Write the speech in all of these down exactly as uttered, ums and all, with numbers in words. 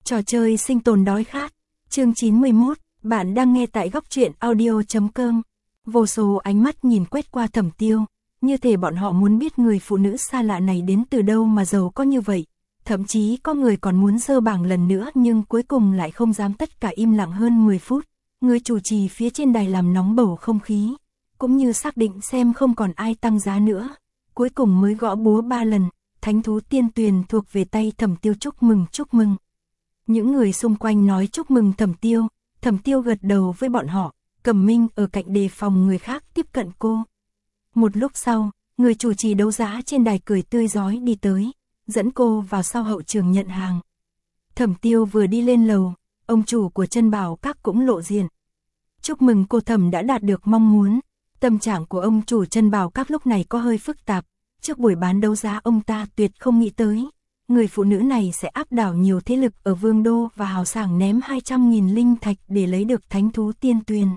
Trò chơi sinh tồn đói khát. Chương chín mươi mốt, bạn đang nghe tại góc truyện audio chấm com. Vô số ánh mắt nhìn quét qua Thẩm Tiêu, như thể bọn họ muốn biết người phụ nữ xa lạ này đến từ đâu mà giàu có như vậy. Thậm chí có người còn muốn dơ bảng lần nữa nhưng cuối cùng lại không dám, tất cả im lặng hơn mười phút. Người chủ trì phía trên đài làm nóng bầu không khí, cũng như xác định xem không còn ai tăng giá nữa. Cuối cùng mới gõ búa ba lần, thánh thú tiên tuyền thuộc về tay Thẩm Tiêu, chúc mừng chúc mừng. Những người xung quanh nói chúc mừng Thẩm Tiêu, Thẩm Tiêu gật đầu với bọn họ, Cẩm Minh ở cạnh đề phòng người khác tiếp cận cô. Một lúc sau, người chủ trì đấu giá trên đài cười tươi rói đi tới, dẫn cô vào sau hậu trường nhận hàng. Thẩm Tiêu vừa đi lên lầu, ông chủ của Trân Bảo Các cũng lộ diện. Chúc mừng cô Thẩm đã đạt được mong muốn. Tâm trạng của ông chủ Trân Bảo Các lúc này có hơi phức tạp. Trước buổi bán đấu giá ông ta tuyệt không nghĩ tới, người phụ nữ này sẽ áp đảo nhiều thế lực ở Vương Đô và hào sảng ném hai trăm nghìn linh thạch để lấy được thánh thú tiên tuyền.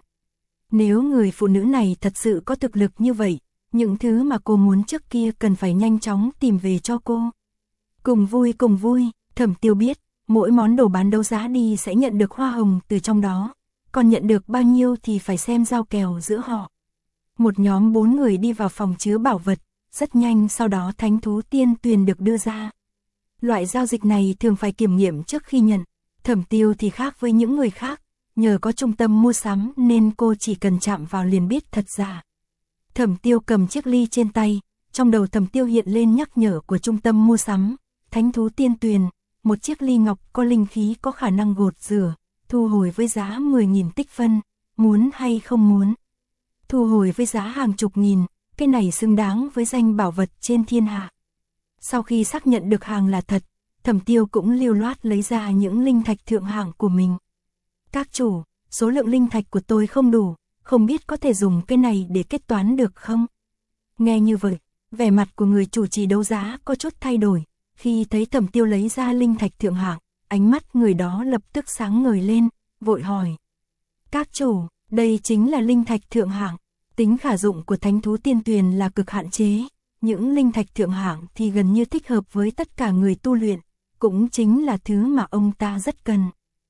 Nếu người phụ nữ này thật sự có thực lực như vậy, những thứ mà cô muốn trước kia cần phải nhanh chóng tìm về cho cô. Cùng vui cùng vui, Thẩm Tiêu biết, mỗi món đồ bán đấu giá đi sẽ nhận được hoa hồng từ trong đó, còn nhận được bao nhiêu thì phải xem giao kèo giữa họ. Một nhóm bốn người đi vào phòng chứa bảo vật, rất nhanh sau đó thánh thú tiên tuyền được đưa ra. Loại giao dịch này thường phải kiểm nghiệm trước khi nhận. Thẩm Tiêu thì khác với những người khác, nhờ có trung tâm mua sắm nên cô chỉ cần chạm vào liền biết thật giả. Thẩm Tiêu cầm chiếc ly trên tay, trong đầu Thẩm Tiêu hiện lên nhắc nhở của trung tâm mua sắm, thánh thú tiên tuyền, một chiếc ly ngọc có linh khí có khả năng gột rửa, thu hồi với giá mười nghìn tích phân, muốn hay không muốn. Thu hồi với giá hàng chục nghìn, cái này xứng đáng với danh bảo vật trên thiên hạ. Sau khi xác nhận được hàng là thật, Thẩm Tiêu cũng lưu loát lấy ra những linh thạch thượng hạng của mình. Các chủ, số lượng linh thạch của tôi không đủ, không biết có thể dùng cái này để kết toán được không? Nghe như vậy, vẻ mặt của người chủ trì đấu giá có chút thay đổi, khi thấy Thẩm Tiêu lấy ra linh thạch thượng hạng, ánh mắt người đó lập tức sáng ngời lên, vội hỏi. Các chủ, đây chính là linh thạch thượng hạng, tính khả dụng của thánh thú tiên tuyền là cực hạn chế. Những linh thạch thượng hạng thì gần như thích hợp với tất cả người tu luyện, cũng chính là thứ mà ông ta rất cần.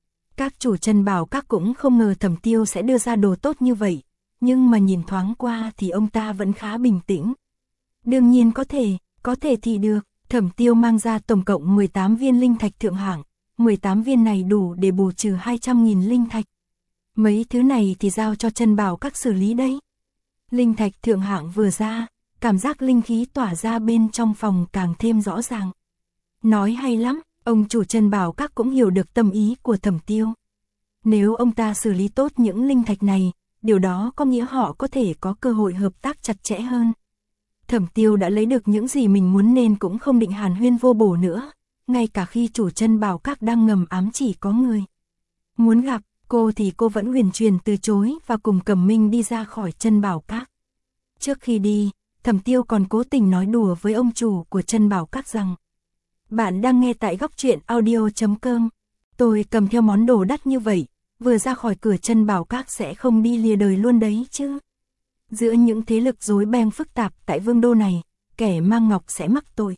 Các chủ Trân Bảo Các cũng không ngờ Thẩm Tiêu sẽ đưa ra đồ tốt như vậy, nhưng mà nhìn thoáng qua thì ông ta vẫn khá bình tĩnh. Đương nhiên có thể, có thể thì được. Thẩm Tiêu mang ra tổng cộng mười tám viên linh thạch thượng hạng, mười tám viên này đủ để bù trừ hai trăm nghìn linh thạch. Mấy thứ này thì giao cho Trân Bảo Các xử lý đấy. Linh thạch thượng hạng vừa ra, cảm giác linh khí tỏa ra bên trong phòng càng thêm rõ ràng. Nói hay lắm, ông chủ Trân Bảo Các cũng hiểu được tâm ý của Thẩm Tiêu. Nếu ông ta xử lý tốt những linh thạch này, điều đó có nghĩa họ có thể có cơ hội hợp tác chặt chẽ hơn. Thẩm Tiêu đã lấy được những gì mình muốn nên cũng không định hàn huyên vô bổ nữa, ngay cả khi chủ Trân Bảo Các đang ngầm ám chỉ có người muốn gặp cô thì cô vẫn huyền truyền từ chối và cùng Cẩm Minh đi ra khỏi Trân Bảo Các. Trước khi đi, Thẩm Tiêu còn cố tình nói đùa với ông chủ của Trân Bảo Các rằng: bạn đang nghe tại góc truyện audio chấm com. Tôi cầm theo món đồ đắt như vậy, vừa ra khỏi cửa Trân Bảo Các sẽ không đi lìa đời luôn đấy chứ. Giữa những thế lực rối beng phức tạp tại Vương Đô này, kẻ mang ngọc sẽ mắc tội.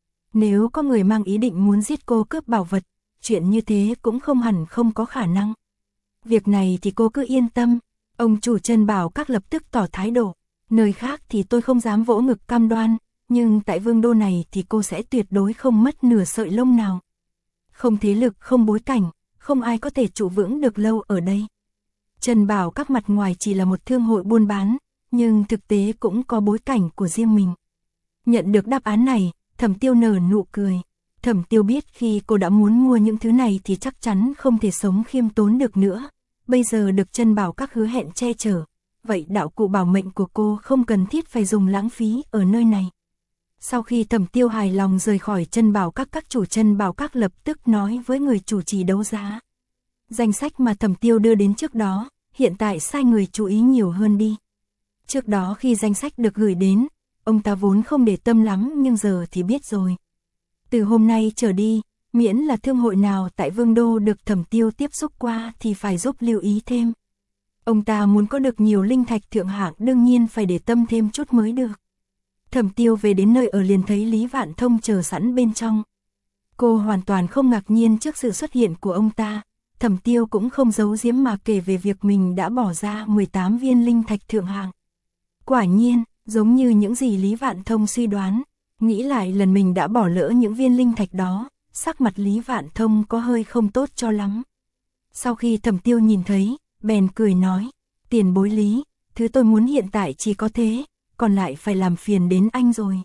Nếu có người mang ý định muốn giết cô cướp bảo vật, chuyện như thế cũng không hẳn không có khả năng. Việc này thì cô cứ yên tâm. Ông chủ Trân Bảo Các lập tức tỏ thái độ. Nơi khác thì tôi không dám vỗ ngực cam đoan, nhưng tại Vương Đô này thì cô sẽ tuyệt đối không mất nửa sợi lông nào. Không thế lực, không bối cảnh, không ai có thể trụ vững được lâu ở đây. Trân Bảo Các mặt ngoài chỉ là một thương hội buôn bán, nhưng thực tế cũng có bối cảnh của riêng mình. Nhận được đáp án này, Thẩm Tiêu nở nụ cười. Thẩm Tiêu biết khi cô đã muốn mua những thứ này thì chắc chắn không thể sống khiêm tốn được nữa. Bây giờ được Trân Bảo Các hứa hẹn che chở, vậy đạo cụ bảo mệnh của cô không cần thiết phải dùng lãng phí ở nơi này. Sau khi Thẩm Tiêu hài lòng rời khỏi Trân Bảo Các, các chủ Trân Bảo Các lập tức nói với người chủ trì đấu giá. Danh sách mà Thẩm Tiêu đưa đến trước đó, hiện tại sai người chú ý nhiều hơn đi. Trước đó khi danh sách được gửi đến, ông ta vốn không để tâm lắm nhưng giờ thì biết rồi. Từ hôm nay trở đi, miễn là thương hội nào tại Vương Đô được Thẩm Tiêu tiếp xúc qua thì phải giúp lưu ý thêm. Ông ta muốn có được nhiều linh thạch thượng hạng đương nhiên phải để tâm thêm chút mới được. Thẩm Tiêu về đến nơi ở liền thấy Lý Vạn Thông chờ sẵn bên trong. Cô hoàn toàn không ngạc nhiên trước sự xuất hiện của ông ta. Thẩm Tiêu cũng không giấu giếm mà kể về việc mình đã bỏ ra mười tám viên linh thạch thượng hạng. Quả nhiên, giống như những gì Lý Vạn Thông suy đoán, nghĩ lại lần mình đã bỏ lỡ những viên linh thạch đó, sắc mặt Lý Vạn Thông có hơi không tốt cho lắm. Sau khi Thẩm Tiêu nhìn thấy, bèn cười nói, tiền bối Lý, thứ tôi muốn hiện tại chỉ có thế, còn lại phải làm phiền đến anh rồi.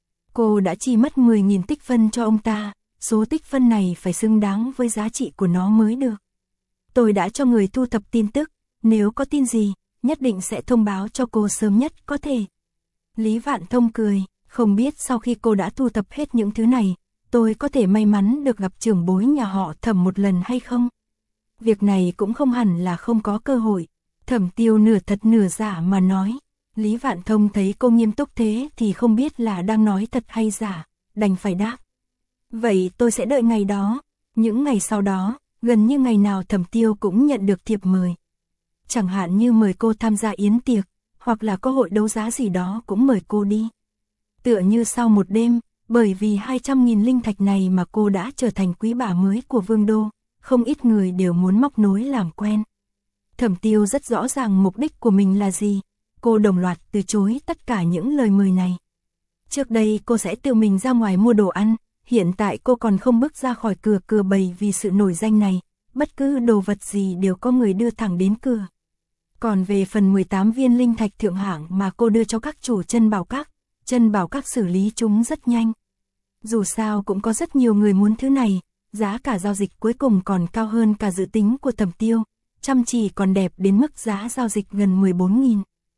Cô đã chi mất mười nghìn tích phân cho ông ta, số tích phân này phải xứng đáng với giá trị của nó mới được. Tôi đã cho người thu thập tin tức, nếu có tin gì, nhất định sẽ thông báo cho cô sớm nhất có thể. Lý Vạn Thông cười, không biết sau khi cô đã thu thập hết những thứ này, tôi có thể may mắn được gặp trưởng bối nhà họ Thẩm một lần hay không? Việc này cũng không hẳn là không có cơ hội. Thẩm Tiêu nửa thật nửa giả mà nói. Lý Vạn Thông thấy cô nghiêm túc thế thì không biết là đang nói thật hay giả, đành phải đáp. Vậy tôi sẽ đợi ngày đó. Những ngày sau đó, gần như ngày nào Thẩm Tiêu cũng nhận được thiệp mời. Chẳng hạn như mời cô tham gia yến tiệc, hoặc là có hội đấu giá gì đó cũng mời cô đi. Tựa như sau một đêm, bởi vì hai trăm nghìn linh thạch này mà cô đã trở thành quý bà mới của Vương Đô, không ít người đều muốn móc nối làm quen. Thẩm Tiêu rất rõ ràng mục đích của mình là gì, cô đồng loạt từ chối tất cả những lời mời này. Trước đây cô sẽ tự mình ra ngoài mua đồ ăn, hiện tại cô còn không bước ra khỏi cửa cửa bầy vì sự nổi danh này, bất cứ đồ vật gì đều có người đưa thẳng đến cửa. Còn về phần mười tám viên linh thạch thượng hạng mà cô đưa cho các chủ chân bảo các, chân bảo các xử lý chúng rất nhanh. Dù sao cũng có rất nhiều người muốn thứ này, giá cả giao dịch cuối cùng còn cao hơn cả dự tính của Thẩm Tiêu, chăm chỉ còn đẹp đến mức giá giao dịch gần mười bốn nghìn.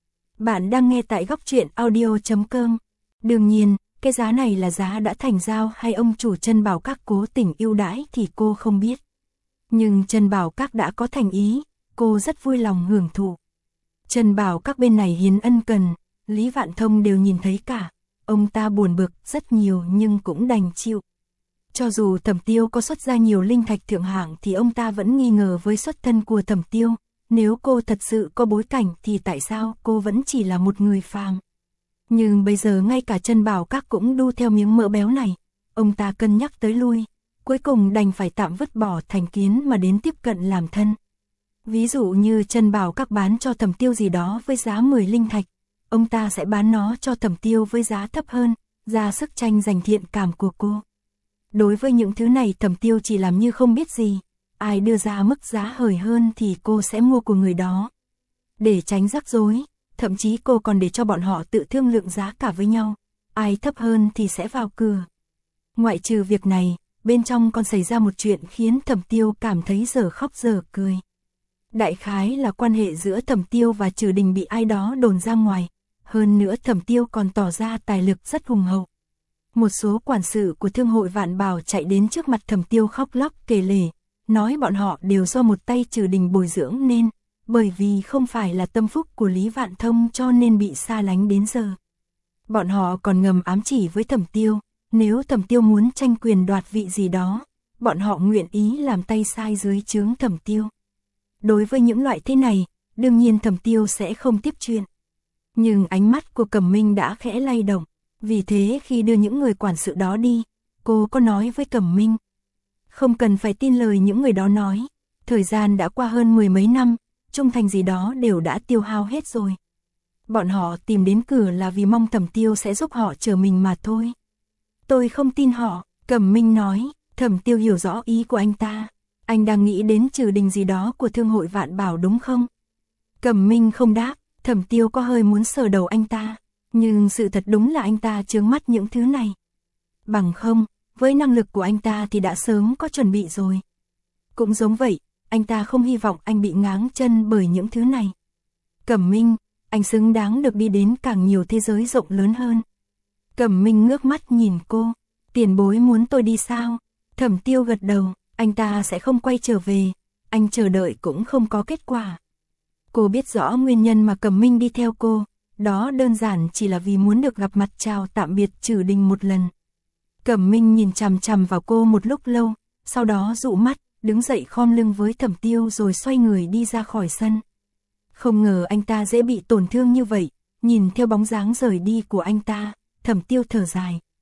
Bạn đang nghe tại góc truyện audio chấm com. Đương nhiên, cái giá này là giá đã thành giao hay ông chủ chân bảo các cố tình ưu đãi thì cô không biết. Nhưng chân bảo các đã có thành ý, cô rất vui lòng hưởng thụ. Chân bảo các bên này hiến ân cần, Lý Vạn Thông đều nhìn thấy cả. Ông ta buồn bực rất nhiều nhưng cũng đành chịu. Cho dù Thẩm Tiêu có xuất ra nhiều linh thạch thượng hạng thì ông ta vẫn nghi ngờ với xuất thân của Thẩm Tiêu. Nếu cô thật sự có bối cảnh thì tại sao cô vẫn chỉ là một người phàm? Nhưng bây giờ ngay cả chân bảo các cũng đu theo miếng mỡ béo này. Ông ta cân nhắc tới lui, cuối cùng đành phải tạm vứt bỏ thành kiến mà đến tiếp cận làm thân. Ví dụ như chân bảo các bán cho Thẩm Tiêu gì đó với giá mười linh thạch, ông ta sẽ bán nó cho Thẩm Tiêu với giá thấp hơn, ra sức tranh giành thiện cảm của cô. Đối với những thứ này Thẩm Tiêu chỉ làm như không biết gì, ai đưa ra mức giá hời hơn thì cô sẽ mua của người đó. Để tránh rắc rối, thậm chí cô còn để cho bọn họ tự thương lượng giá cả với nhau, ai thấp hơn thì sẽ vào cửa. Ngoại trừ việc này, bên trong còn xảy ra một chuyện khiến Thẩm Tiêu cảm thấy dở khóc dở cười. Đại khái là quan hệ giữa Thẩm Tiêu và Trừ Đình bị ai đó đồn ra ngoài, hơn nữa Thẩm Tiêu còn tỏ ra tài lực rất hùng hậu. Một số quản sự của thương hội Vạn Bảo chạy đến trước mặt Thẩm Tiêu khóc lóc kể lể, nói bọn họ đều do một tay Trừ Đình bồi dưỡng nên, bởi vì không phải là tâm phúc của Lý Vạn Thông cho nên bị xa lánh đến giờ. Bọn họ còn ngầm ám chỉ với Thẩm Tiêu, nếu Thẩm Tiêu muốn tranh quyền đoạt vị gì đó, bọn họ nguyện ý làm tay sai dưới trướng Thẩm Tiêu. Đối với những loại thế này, đương nhiên Thẩm Tiêu sẽ không tiếp chuyện. Nhưng ánh mắt của Cẩm Minh đã khẽ lay động, vì thế khi đưa những người quản sự đó đi, cô có nói với Cẩm Minh. Không cần phải tin lời những người đó nói, thời gian đã qua hơn mười mấy năm, trung thành gì đó đều đã tiêu hao hết rồi. Bọn họ tìm đến cửa là vì mong Thẩm Tiêu sẽ giúp họ chờ mình mà thôi. Tôi không tin họ, Cẩm Minh nói. Thẩm Tiêu hiểu rõ ý của anh ta. Anh đang nghĩ đến Trừ Đình gì đó của thương hội Vạn Bảo đúng không? Cẩm Minh không đáp, Thẩm Tiêu có hơi muốn sờ đầu anh ta, nhưng sự thật đúng là anh ta chướng mắt những thứ này. Bằng không, với năng lực của anh ta thì đã sớm có chuẩn bị rồi. Cũng giống vậy, anh ta không hy vọng anh bị ngáng chân bởi những thứ này. Cẩm Minh, anh xứng đáng được đi đến càng nhiều thế giới rộng lớn hơn. Cẩm Minh ngước mắt nhìn cô, tiền bối muốn tôi đi sao? Thẩm Tiêu gật đầu, anh ta sẽ không quay trở về, anh chờ đợi cũng không có kết quả. Cô biết rõ nguyên nhân mà Cẩm Minh đi theo cô, đó đơn giản chỉ là vì muốn được gặp mặt chào tạm biệt Trừ Đình một lần. Cẩm Minh nhìn chằm chằm vào cô một lúc lâu, sau đó dụ mắt, đứng dậy khom lưng với Thẩm Tiêu rồi xoay người đi ra khỏi sân. Không ngờ anh ta dễ bị tổn thương như vậy, nhìn theo bóng dáng rời đi của anh ta, Thẩm Tiêu thở dài.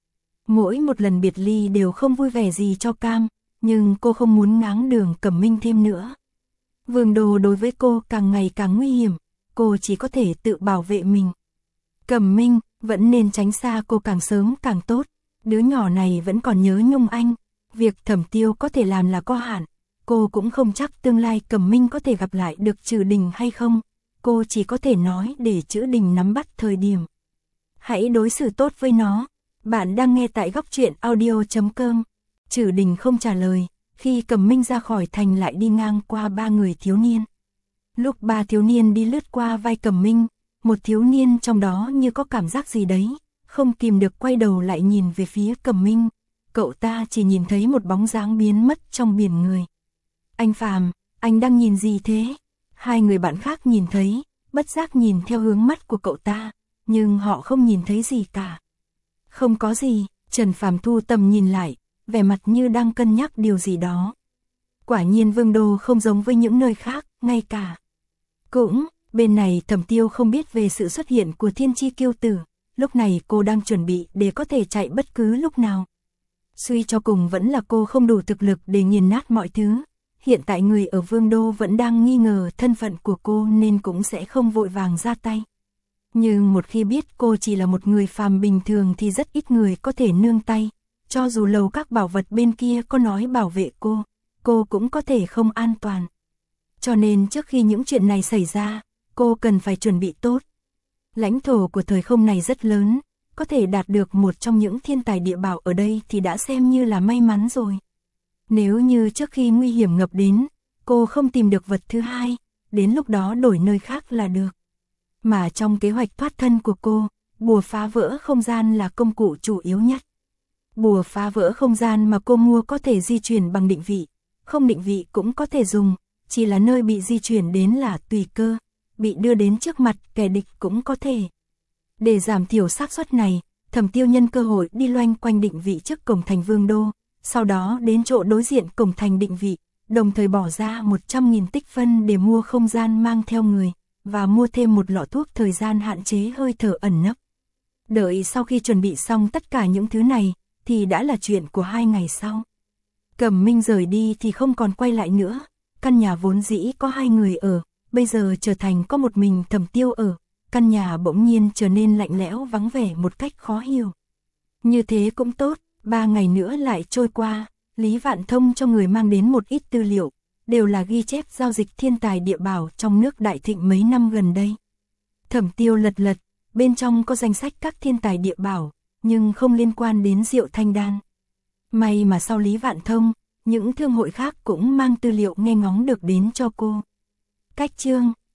Mỗi một lần biệt ly đều không vui vẻ gì cho Cam, nhưng cô không muốn ngáng đường Cẩm Minh thêm nữa. Vương Đô đối với cô càng ngày càng nguy hiểm, cô chỉ có thể tự bảo vệ mình. Cẩm Minh, vẫn nên tránh xa cô càng sớm càng tốt, đứa nhỏ này vẫn còn nhớ nhung anh, việc Thẩm Tiêu có thể làm là có hạn, cô cũng không chắc tương lai Cẩm Minh có thể gặp lại được Trừ Đình hay không, cô chỉ có thể nói để Trữ Đình nắm bắt thời điểm. Hãy đối xử tốt với nó. Bạn đang nghe tại góc truyện audio chấm com. Trừ Đình không trả lời, khi Cẩm Minh ra khỏi thành lại đi ngang qua ba người thiếu niên. Lúc ba thiếu niên đi lướt qua vai Cẩm Minh, một thiếu niên trong đó như có cảm giác gì đấy, không kìm được quay đầu lại nhìn về phía Cẩm Minh, cậu ta chỉ nhìn thấy một bóng dáng biến mất trong biển người. Anh Phàm, anh đang nhìn gì thế? Hai người bạn khác nhìn thấy, bất giác nhìn theo hướng mắt của cậu ta, nhưng họ không nhìn thấy gì cả. Không có gì, Trần Phàm thu tầm nhìn lại, vẻ mặt như đang cân nhắc điều gì đó. Quả nhiên Vương Đô không giống với những nơi khác, ngay cả. Cũng, bên này Thẩm Tiêu không biết về sự xuất hiện của Thiên Chi Kiêu Tử, lúc này cô đang chuẩn bị để có thể chạy bất cứ lúc nào. Suy cho cùng vẫn là cô không đủ thực lực để nghiền nát mọi thứ. Hiện tại người ở Vương Đô vẫn đang nghi ngờ thân phận của cô nên cũng sẽ không vội vàng ra tay. Nhưng một khi biết cô chỉ là một người phàm bình thường thì rất ít người có thể nương tay. Cho dù lầu các bảo vật bên kia có nói bảo vệ cô, cô cũng có thể không an toàn. Cho nên trước khi những chuyện này xảy ra, cô cần phải chuẩn bị tốt. Lãnh thổ của thời không này rất lớn, có thể đạt được một trong những thiên tài địa bảo ở đây thì đã xem như là may mắn rồi. Nếu như trước khi nguy hiểm ngập đến, cô không tìm được vật thứ hai, đến lúc đó đổi nơi khác là được. Mà trong kế hoạch thoát thân của cô, bùa phá vỡ không gian là công cụ chủ yếu nhất. Bùa phá vỡ không gian mà cô mua có thể di chuyển bằng định vị, không định vị cũng có thể dùng, chỉ là nơi bị di chuyển đến là tùy cơ, bị đưa đến trước mặt kẻ địch cũng có thể. Để giảm thiểu xác suất này, Thẩm Tiêu nhân cơ hội đi loanh quanh định vị trước cổng thành Vương Đô, sau đó đến chỗ đối diện cổng thành định vị, đồng thời bỏ ra một trăm nghìn tích phân để mua không gian mang theo người, và mua thêm một lọ thuốc thời gian hạn chế hơi thở ẩn nấp. Đợi sau khi chuẩn bị xong tất cả những thứ này, thì đã là chuyện của hai ngày sau. Cẩm Minh rời đi thì không còn quay lại nữa, căn nhà vốn dĩ có hai người ở, bây giờ trở thành có một mình Thẩm Tiêu ở, căn nhà bỗng nhiên trở nên lạnh lẽo vắng vẻ một cách khó hiểu. Như thế cũng tốt, ba ngày nữa lại trôi qua, Lý Vạn Thông cho người mang đến một ít tư liệu, đều là ghi chép giao dịch thiên tài địa bảo trong nước đại thịnh mấy năm gần đây. Thẩm Tiêu lật lật, bên trong có danh sách các thiên tài địa bảo, nhưng không liên quan đến Diệu Thanh Đan. May mà sau Lý Vạn Thông, những thương hội khác cũng mang tư liệu nghe ngóng được đến cho cô. Cách chương